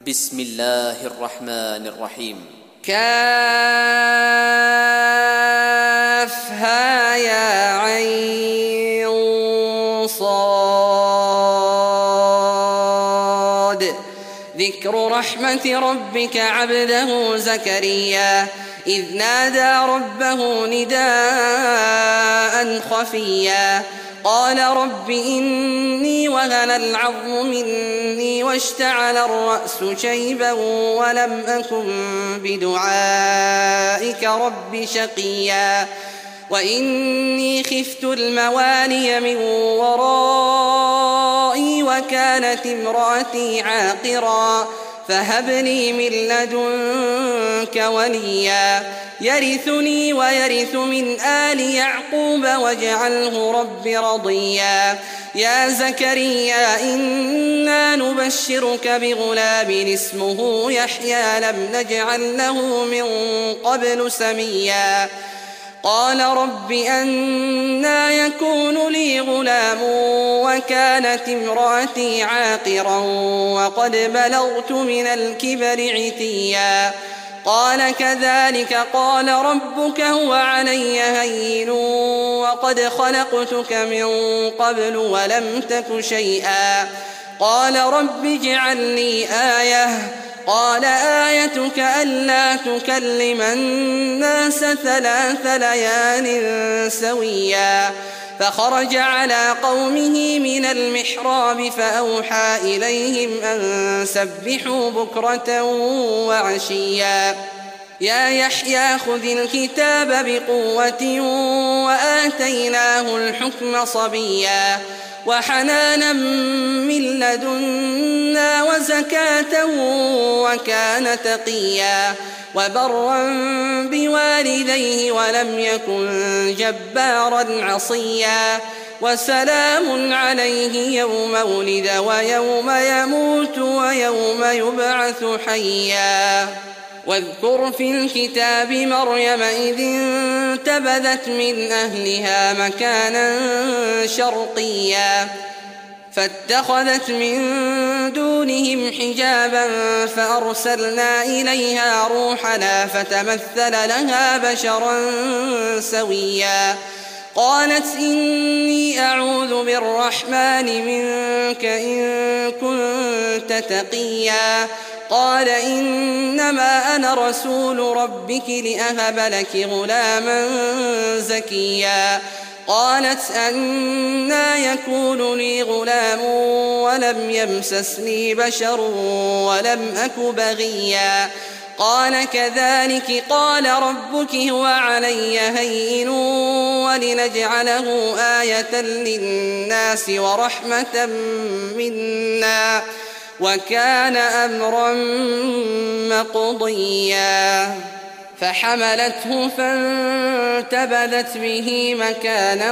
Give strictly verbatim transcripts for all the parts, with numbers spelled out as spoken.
بسم الله الرحمن الرحيم. كافها يا عين صاد. ذكر رحمة ربك عبده زكريا إذ نادى ربه نداء خفيا قال رب إني وهن العظم مني واشتعل الرأس شيبا ولم أكن بدعائك رب شقيا وإني خفت الموالي من ورائي وكانت امرأتي عاقرا فهب لي من لدنك وليا يرثني ويرث من آل يعقوب واجعله رب رضيا. يا زكريا إنا نبشرك بغلام اسمه يحيى لم نجعل له من قبل سميا قال رب أنى يكون لي غلام وكانت امرأتي عاقرا وقد بلغت من الكبر عتيا قال كذلك قال ربك هو علي هين وقد خلقتك من قبل ولم تك شيئا قال رب اجعل لي آية قال آيتك ألا تكلم الناس ثلاث ليال سويا فخرج على قومه من المحراب فأوحى إليهم أن سبحوا بكرة وعشيا يا يحيى خذ الكتاب بقوة وآتيناه الحكم صبيا وحنانا من لدنا وزكاة وكان تقيا وبرا بوالديه ولم يكن جبارا عصيا وسلام عليه يوم ولد ويوم يموت ويوم يبعث حيا. واذكر في الكتاب مريم إذ انتبذت من أهلها مكانا شرقيا فاتخذت من دونهم حجابا فأرسلنا إليها روحنا فتمثل لها بشرا سويا قالت إني أعوذ بالرحمن منك إن كنت تقيا قال إنما أنا رسول ربك لأهب لك غلاما زكيا قالت أنى يكون لي غلام ولم يمسسني بشر ولم أك بغيا قال كذلك قال ربك هو علي هين ولنجعله آية للناس ورحمة منا وكان أمرا مقضيا فحملته فانتبذت به مكانا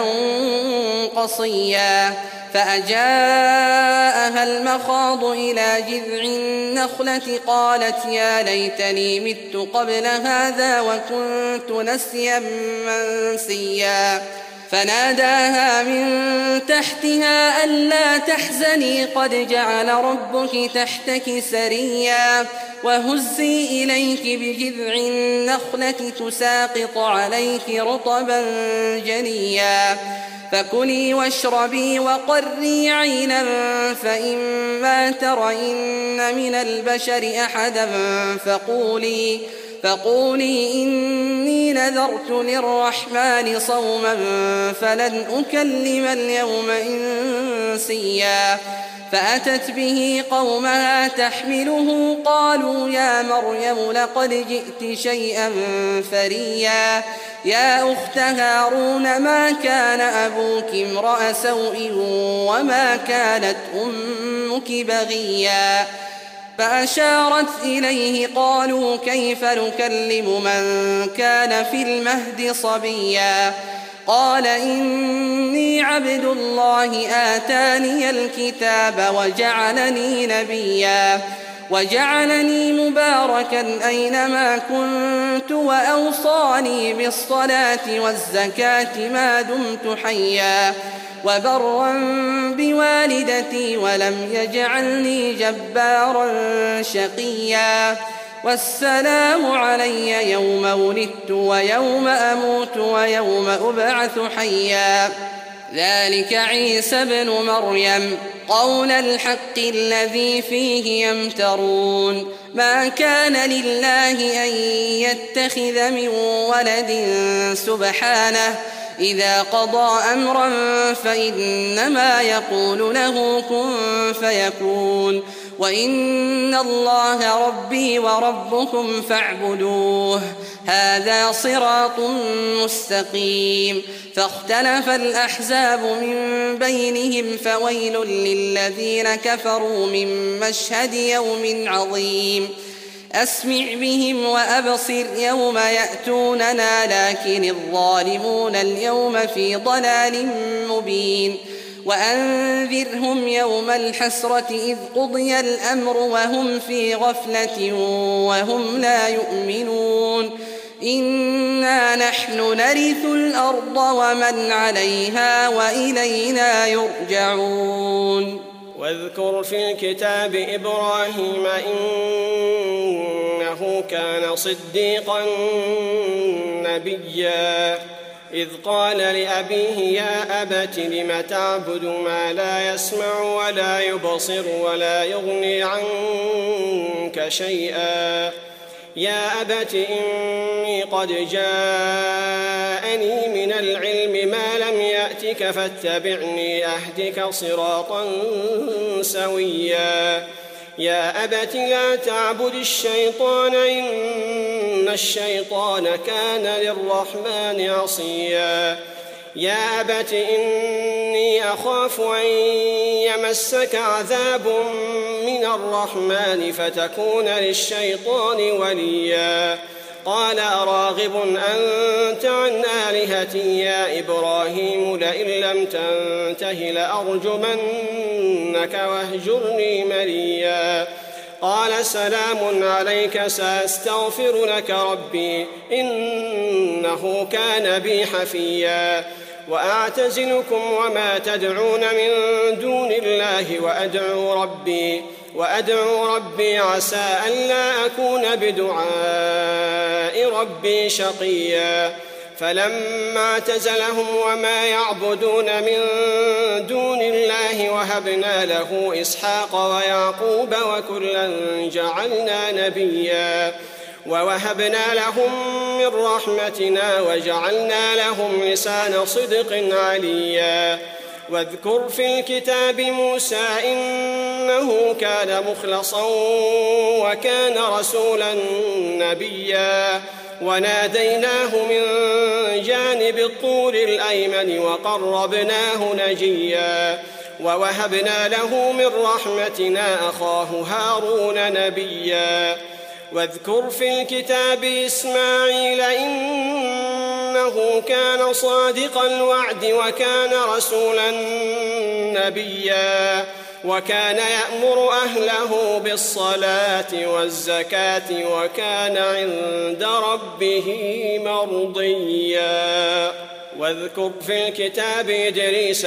قصيا فأجاءها المخاض إلى جذع النخلة قالت يا ليتني مت قبل هذا وكنت نسيا منسيا فناداها من تحتها ألا تحزني قد جعل ربك تحتك سريا وهزي إليك بجذع النخلة تساقط عليك رطبا جنيا فكلي واشربي وقري عينا فإما ترين من البشر أحدا فقولي فقولي إني نذرت للرحمن صوما فلن أكلم اليوم إنسيا فأتت به قومها تحمله قالوا يا مريم لقد جئت شيئا فريا يا أخت هارون ما كان أبوك امرأ سوء وما كانت أمك بغيا فأشارت إليه قالوا كيف نكلم من كان في المهد صبيا قال إني عبد الله آتاني الكتاب وجعلني نبيا وجعلني مباركا أينما كنت وأوصاني بالصلاة والزكاة ما دمت حيا وبرا بوالدتي ولم يجعلني جبارا شقيا والسلام علي يوم ولدت ويوم أموت ويوم أبعث حيا ذلك عيسى ابن مريم قول الحق الذي فيه يمترون ما كان لله أن يتخذ من ولد سبحانه إذا قضى أمرا فإنما يقول له كن فيكون وإن الله ربي وربكم فاعبدوه هذا صراط مستقيم فاختلف الأحزاب من بينهم فويل للذين كفروا من مشهد يوم عظيم أسمع بهم وأبصر يوم يأتوننا لكن الظالمون اليوم في ضلال مبين وأنذرهم يوم الحسرة إذ قضي الأمر وهم في غفلة وهم لا يؤمنون إنا نحن نرث الأرض ومن عليها وإلينا يرجعون واذكر في الكتاب إبراهيم إنه كان صديقا نبيا إذ قال لأبيه يا أبت لم تعبد ما لا يسمع ولا يبصر ولا يغني عنك شيئا يا أبت إني قد جاءني من العلم ما لم يأتك فاتبعني أهدك صراطا سويا يا أبت لا تعبد الشيطان إن الشيطان كان للرحمن عصيا يا أبت إني أخاف أن يمسك عذاب من الرحمن فتكون للشيطان وليا قال أراغب أنت عن آلهتي يا إبراهيم لئن لم تنته لأرجمنك واهجرني مليا قال سلام عليك سأستغفر لك ربي إنه كان بي حفيا وأعتزلكم وما تدعون من دون الله وأدعو ربي وأدعو ربي عسى ألا أكون بدعاء ربي شقيا فلما اعتزلهم وما يعبدون من دون الله وهبنا له إسحاق ويعقوب وكلا جعلنا نبيا ووهبنا لهم من رحمتنا وجعلنا لهم لسان صدق عليا واذكر في الكتاب موسى إنه كان مخلصا وكان رسولا نبيا وناديناه من جانب الطور الأيمن وقربناه نجيا ووهبنا له من رحمتنا أخاه هارون نبيا واذكر في الكتاب إسماعيل إنه كان صادق الوعد وكان رسولا نبيا وكان يأمر أهله بالصلاة والزكاة وكان عند ربه مرضيا واذكر في الكتاب إدريس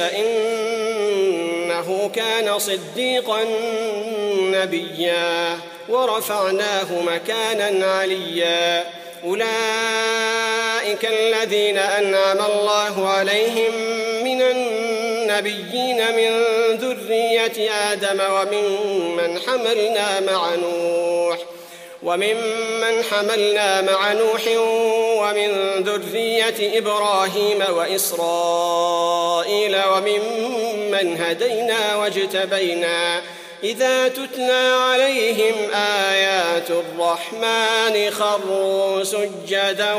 إنه كان صديقا نبيا ورفعناه مكانا عليا أولئك الذين أنعم الله عليهم من النبيين من ذرية آدم وممن حملنا مع نوح وممن حملنا مع نوح ومن ذرية إبراهيم وإسرائيل وممن هدينا واجتبينا إذا تتلى عليهم آيات الرحمن خروا سجدا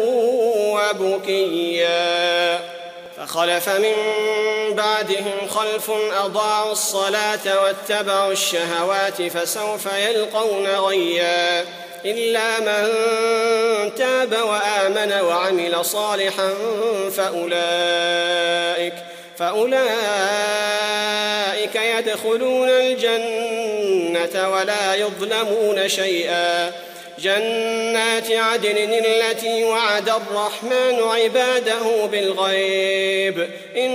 وبكيا فخلف من بعدهم خلف أضاعوا الصلاة واتبعوا الشهوات فسوف يلقون غيا إلا من تاب وآمن وعمل صالحا فأولئك فأولئك يدخلون الجنة ولا يظلمون شيئا جنات عدن التي وعد الرحمن عباده بالغيب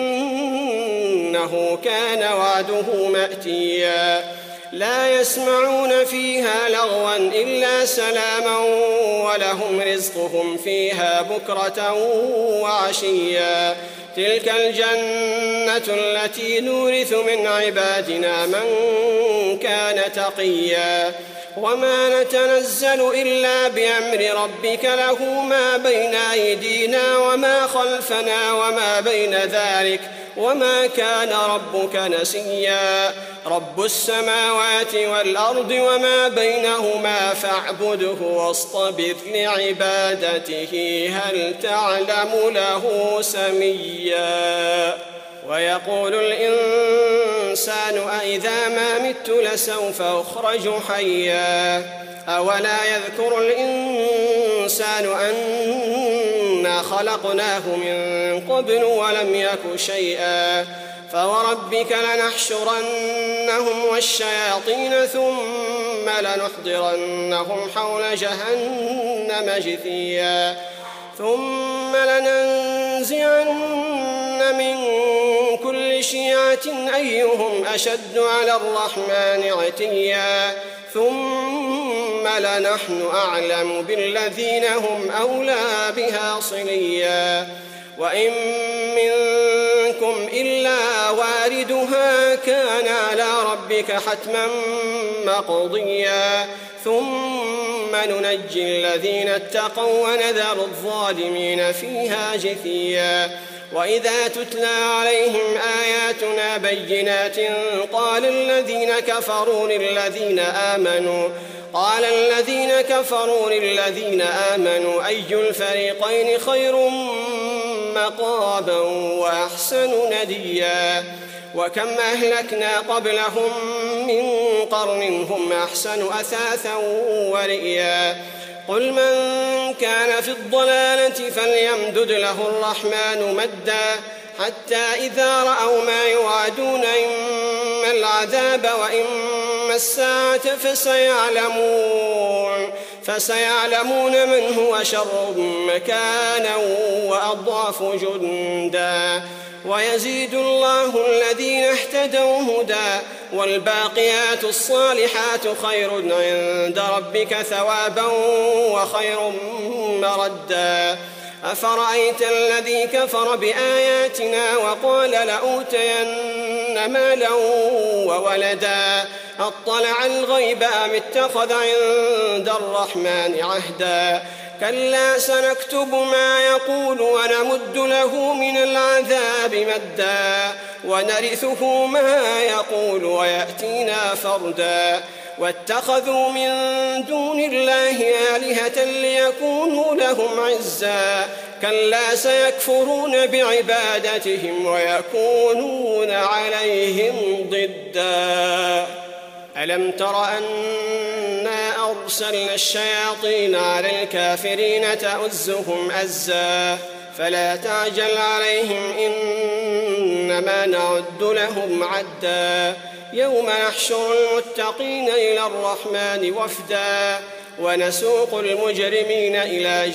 إنه كان وعده مأتيا لا يسمعون فيها لغوا إلا سلاما ولهم رزقهم فيها بكرة وعشيا تلك الجنة التي نورث من عبادنا من كان تقيا وما نتنزل إلا بأمر ربك له ما بين أيدينا وما خلفنا وما بين ذلك وما كان ربك نسيا رب السماوات والأرض وما بينهما فاعبده واصطبر لعبادته هل تعلم له سميا ويقول الإنسان أإذا ما مت لسوف أخرج حيا أولا يذكر الإنسان أنا خلقناه من قبل ولم يك شيئا فوربك لنحشرنهم والشياطين ثم لنحضرنهم حول جهنم جثيا ثم لننزعن من كل شيعة أيهم أشد على الرحمن عتيا ثم لنحن أعلم بالذين هم أولى بها صليا وإن منكم إلا واردها كان على ربك حتما مقضيا ثم ننجي الذين اتقوا ونذر الظالمين فيها جثيا وإذا تتلى عليهم آياتنا بينات قال الذين كفروا للذين آمنوا قال الذين كفروا للذين آمنوا أي الفريقين خير مقاما وأحسن نديا وكم أهلكنا قبلهم من قرن هم أحسن أثاثا ورئيا قل من كان في الضلالة فليمدد له الرحمن مدا حتى إذا رأوا ما يوعدون إما العذاب وإما الساعة فسيعلمون فسيعلمون من هو شر مكانا وأضعف جندا ويزيد الله الذين اهتدوا هدى والباقيات الصالحات خير عند ربك ثوابا وخير مردا أفرأيت الذي كفر بآياتنا وقال لأوتين مالا وولدا أطلع الغيب أم اتخذ عند الرحمن عهدا كلا سنكتب ما يقول ونمد له من العذاب مدا ونرثه ما يقول ويأتينا فردا واتخذوا من دون الله آلهة ليكونوا لهم عزا كلا سيكفرون بعبادتهم ويكونون عليهم ضدا ألم تر أنا أرسلنا الشياطين على الكافرين تؤزهم أزا فلا تعجل عليهم إنما نعد لهم عدا يوم نحشر المتقين إلى الرحمن وفدا ونسوق المجرمين إلى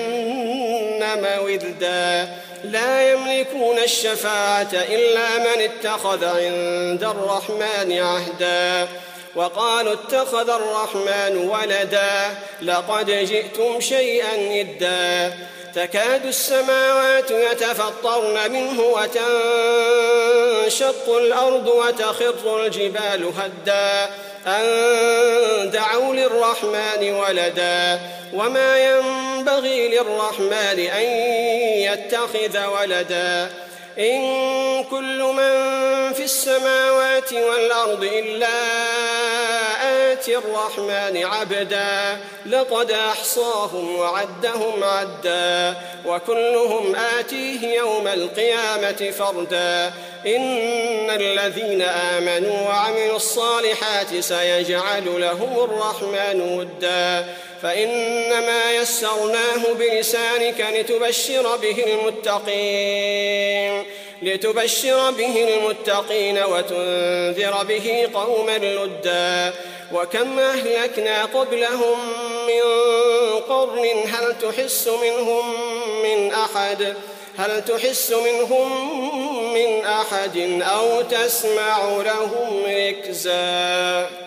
جهنم وردا لا يملكون الشفاعة إلا من اتخذ عند الرحمن عهدا وقالوا اتخذ الرحمن ولدا لقد جئتم شيئا إدا تكاد السماوات يتفطرن منه وتنشق الأرض وتخر الجبال هدا أن دعوا للرحمن ولدا وما ينبغي للرحمن أن يتخذ ولدا إن كل من في السماوات والأرض إلا آتي الرحمن عبدا لقد أحصاهم وعدهم عدا وكلهم آتيه يوم القيامة فردا إن الذين آمنوا وعملوا الصالحات سيجعل لهم الرحمن ودا فإنما يسرناه بلسانك لتبشر به المتقين لتبشر به المتقين وتنذر به قوما لدا وكم أهلكنا قبلهم من قرن هل تحس منهم من أحد هل تحس منهم من أحد أو تسمع لهم ركزا